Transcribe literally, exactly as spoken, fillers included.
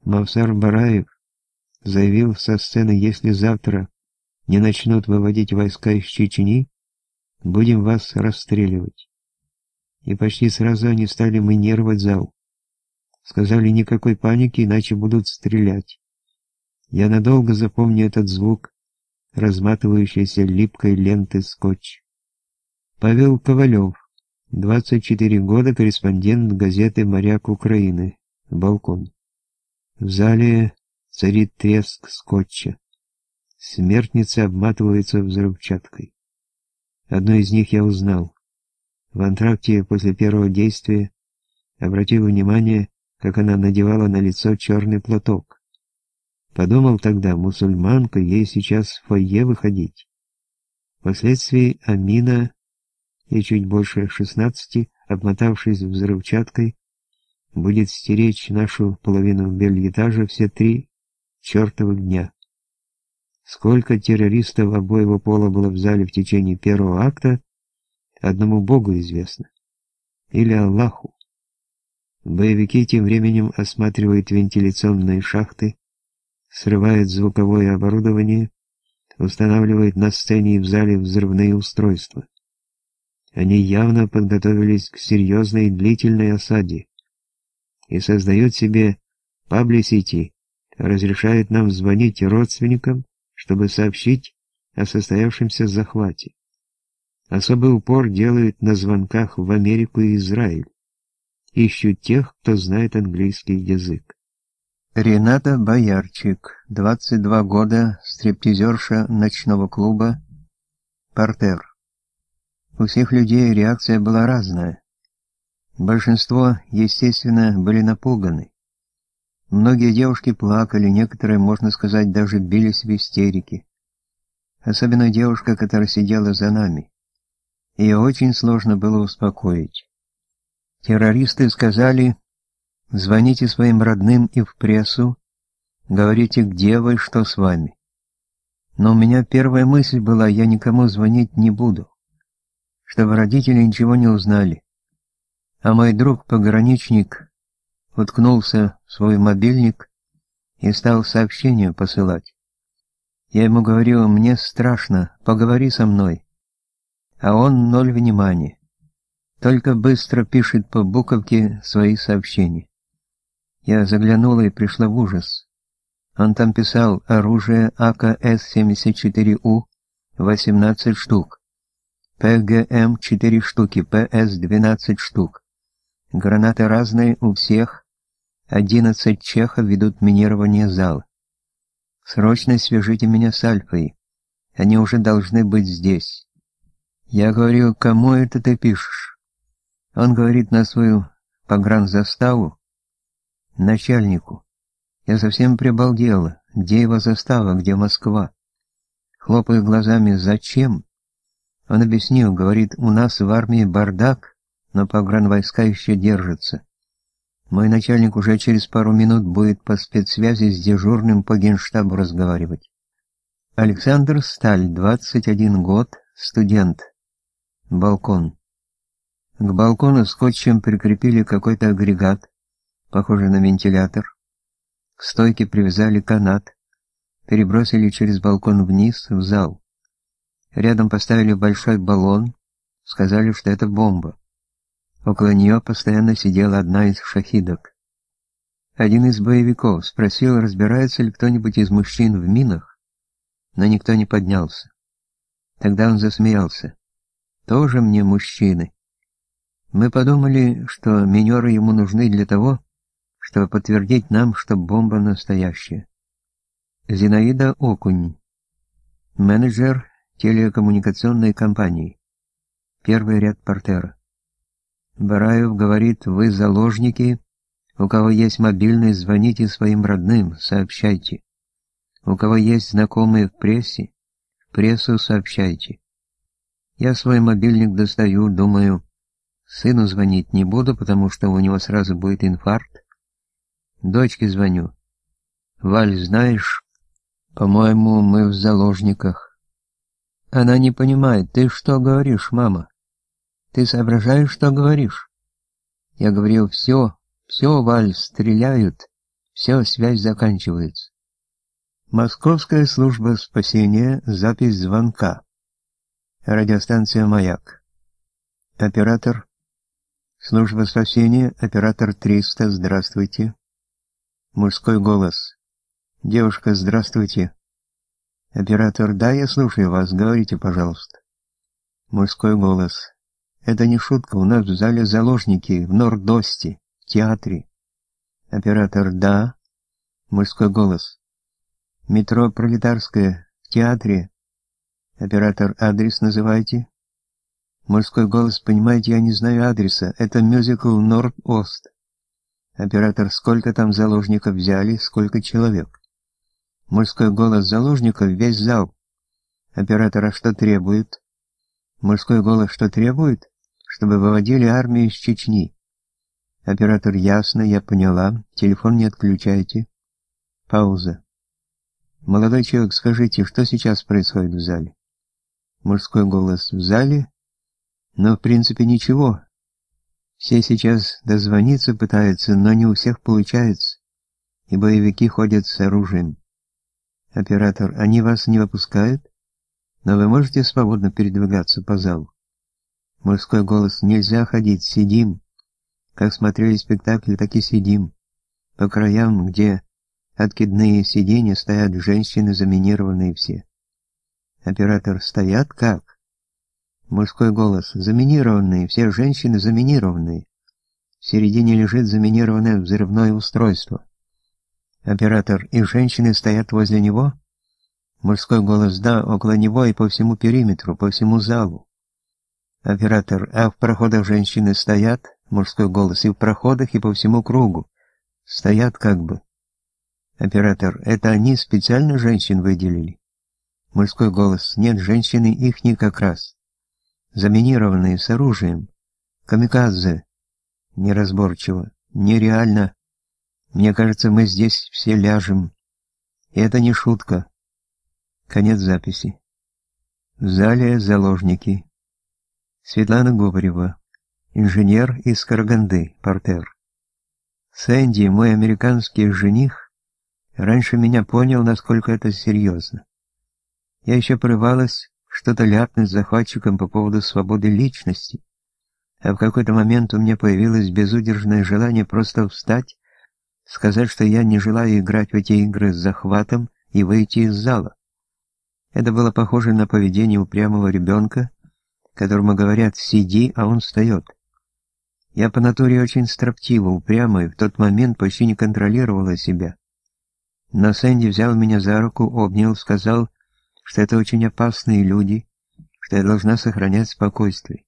Мавсар Бараев заявил со сцены: если завтра не начнут выводить войска из Чечни, будем вас расстреливать. И почти сразу они стали минировать зал. Сказали: никакой паники, иначе будут стрелять. Я надолго запомню этот звук разматывающейся липкой ленты скотч. Павел Ковалев, двадцать четыре года, корреспондент газеты «Моряк Украины», балкон. В зале царит треск скотча. Смертницы обматываются взрывчаткой. Одну из них я узнал. В антракте после первого действия обратил внимание, как она надевала на лицо черный платок. Подумал тогда: мусульманка, ей сейчас в фойе выходить. Впоследствии Амина, ей чуть больше шестнадцати, обмотавшись взрывчаткой, будет стеречь нашу половину бельэтажа все три чертовых дня. Сколько террористов обоего пола было в зале в течение первого акта, одному Богу известно. Или Аллаху. Боевики тем временем осматривают вентиляционные шахты, срывают звуковое оборудование, устанавливают на сцене и в зале взрывные устройства. Они явно подготовились к серьезной и длительной осаде и создают себе паблисити, разрешают нам звонить родственникам, чтобы сообщить о состоявшемся захвате. Особый упор делают на звонках в Америку и Израиль. Ищут тех, кто знает английский язык. Рената Боярчик, двадцать два года, стриптизерша ночного клуба «Партер». У всех людей реакция была разная. Большинство, естественно, были напуганы. Многие девушки плакали, некоторые, можно сказать, даже бились в истерике. Особенно девушка, которая сидела за нами. Ее очень сложно было успокоить. Террористы сказали: звоните своим родным и в прессу, говорите, где вы, что с вами. Но у меня первая мысль была: я никому звонить не буду, чтобы родители ничего не узнали. А мой друг-пограничник уткнулся в свой мобильник и стал сообщения посылать. Я ему говорю: мне страшно, поговори со мной. А он ноль внимания. Только быстро пишет по буковке свои сообщения. Я заглянула и пришла в ужас. Он там писал: оружие А К С семьдесят четыре У восемнадцать штук, П Г М четыре штуки, П С двенадцать штук. Гранаты разные у всех, одиннадцать чехов ведут минирование зала. Срочно свяжите меня с Альфой, они уже должны быть здесь. Я говорю: кому это ты пишешь? Он говорит: на свою погранзаставу, начальнику. Я совсем прибалдела. Где его застава, где Москва? Хлопаю глазами: зачем? Он объяснил, говорит: у нас в армии бардак, но погранвойска еще держатся. Мой начальник уже через пару минут будет по спецсвязи с дежурным по генштабу разговаривать. Александр Сталь, двадцать один год, студент. Балкон. К балкону скотчем прикрепили какой-то агрегат, похожий на вентилятор. К стойке привязали канат, перебросили через балкон вниз в зал. Рядом поставили большой баллон, сказали, что это бомба. Около нее постоянно сидела одна из шахидок. Один из боевиков спросил, разбирается ли кто-нибудь из мужчин в минах, но никто не поднялся. Тогда он засмеялся. Тоже мне мужчины. Мы подумали, что минеры ему нужны для того, чтобы подтвердить нам, что бомба настоящая. Зинаида Окунь, менеджер телекоммуникационной компании. Первый ряд портера. Бараев говорит: вы заложники, у кого есть мобильный, звоните своим родным, сообщайте. У кого есть знакомые в прессе, в прессу сообщайте. Я свой мобильник достаю, думаю, сыну звонить не буду, потому что у него сразу будет инфаркт. Дочке звоню: Валь, знаешь, по-моему, мы в заложниках. Она не понимает: ты что говоришь, мама? Ты соображаешь, что говоришь? Я говорил: все, все, Валь, стреляют, Все, связь заканчивается. Московская служба спасения, запись звонка. Радиостанция «Маяк». Оператор. Служба спасения, оператор триста, здравствуйте. Мужской голос. Девушка, здравствуйте. Оператор, да, я слушаю вас, говорите, пожалуйста. Мужской голос. Это не шутка, у нас в зале заложники, в Нордосте, в театре. Оператор, да. Мужской голос. Метро Пролетарская, в театре. Оператор, адрес называйте. Мужской голос, понимаете, я не знаю адреса, это мюзикл Норд-Ост. Оператор, сколько там заложников взяли, сколько человек? Мужской голос, заложников весь зал. Оператор, а что требует? Мужской голос, что требует? Чтобы выводили армию из Чечни. Оператор, ясно, я поняла, телефон не отключайте. Пауза. Молодой человек, скажите, что сейчас происходит в зале? Мужской голос, в зале? Но в принципе ничего. Все сейчас дозвониться пытаются, но не у всех получается, и боевики ходят с оружием. Оператор, они вас не выпускают? Но вы можете свободно передвигаться по залу? Мужской голос, нельзя ходить, сидим. Как смотрели спектакль, так и сидим. По краям, где откидные сиденья, стоят женщины, заминированные все. Оператор, стоят как? Мужской голос, заминированные, все женщины заминированные. В середине лежит заминированное взрывное устройство. Оператор, и женщины стоят возле него? Мужской голос, да, около него и по всему периметру, по всему залу. Оператор, а в проходах женщины стоят? Мужской голос, и в проходах, и по всему кругу. Стоят как бы. Оператор, это они специально женщин выделили? Мужской голос, нет, женщины ихни как раз. Заминированные, с оружием. Камикадзе. Неразборчиво. Нереально. Мне кажется, мы здесь все ляжем. И это не шутка. Конец записи. В зале заложники. Светлана Губарева. Инженер из Караганды, портер. Сэнди, мой американский жених, раньше меня понял, насколько это серьезно. Я еще порывалась что-то ляпнуть захватчикам по поводу свободы личности, а в какой-то момент у меня появилось безудержное желание просто встать, сказать, что я не желаю играть в эти игры с захватом и выйти из зала. Это было похоже на поведение упрямого ребенка, которому говорят «сиди», а он встает. Я по натуре очень строптива, упряма и в тот момент почти не контролировала себя. Но Сэнди взял меня за руку, обнял, сказал, что это очень опасные люди, что я должна сохранять спокойствие.